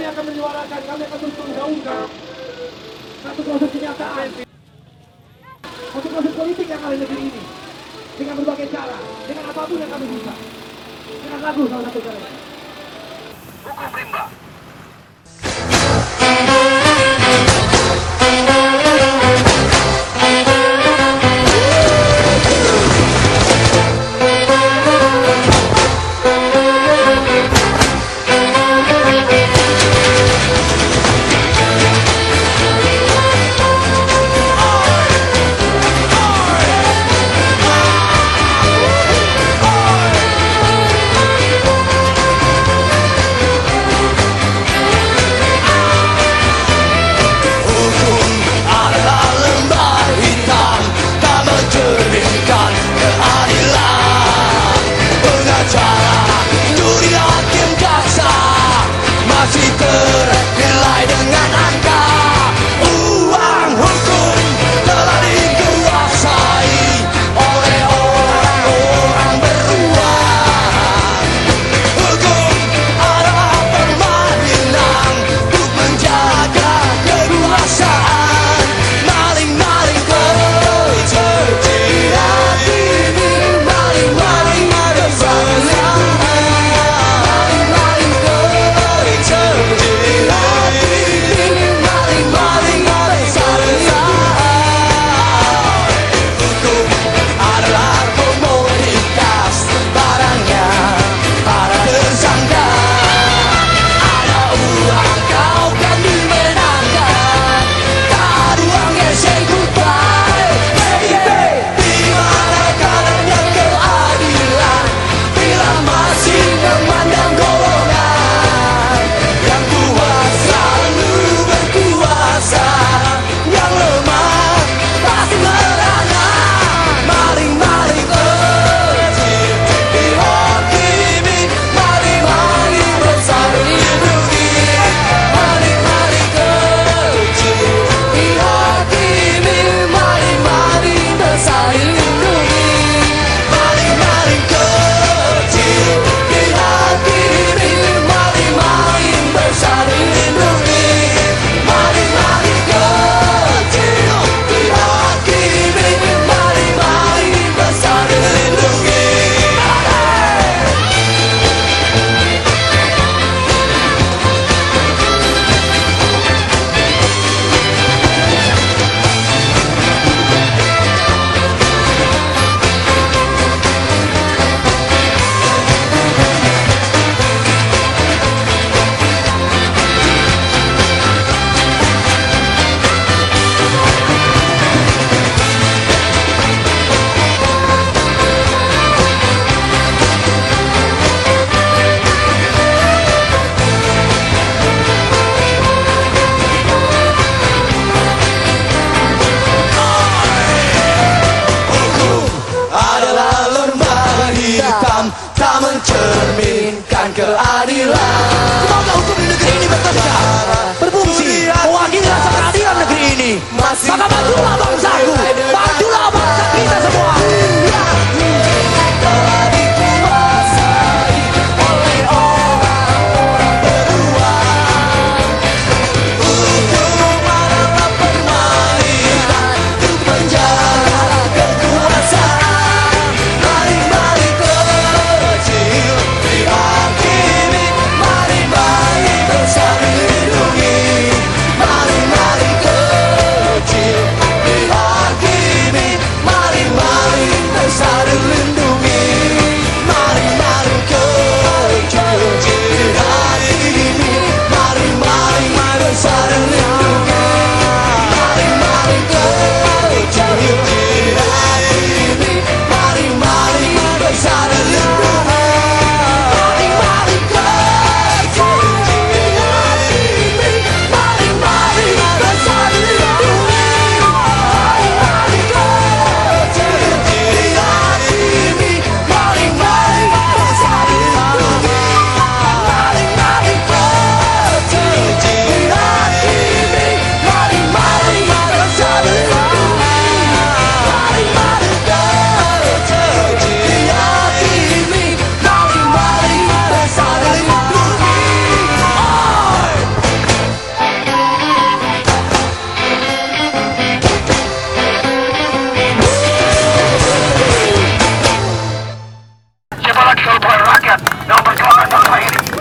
Kami akan menyuarakan, kami akan terus menggaungkan satu proses kenyataan, satu proses politik yang ada di negeri ini dengan berbagai cara, dengan apapun yang kami bisa, dengan lagu salah satu caranya. Hukum rimba. Tak mencerminkan keadilan. Semoga hukum di negeri ini bertegak, berfungsi mewakili rasa keadilan negeri ini. Maka majulah bangsaku, majulah bangsa kita semua. Telah dikuasai oleh orang-orang beruang. Hukum adalah permainan untuk menjaga kekuasaan. Mari-mari kecil dihakimi, mari-mari besar dilindungi. Mari-mari kecil dihakimi. rakyat dalam perjuangan bangsa ini.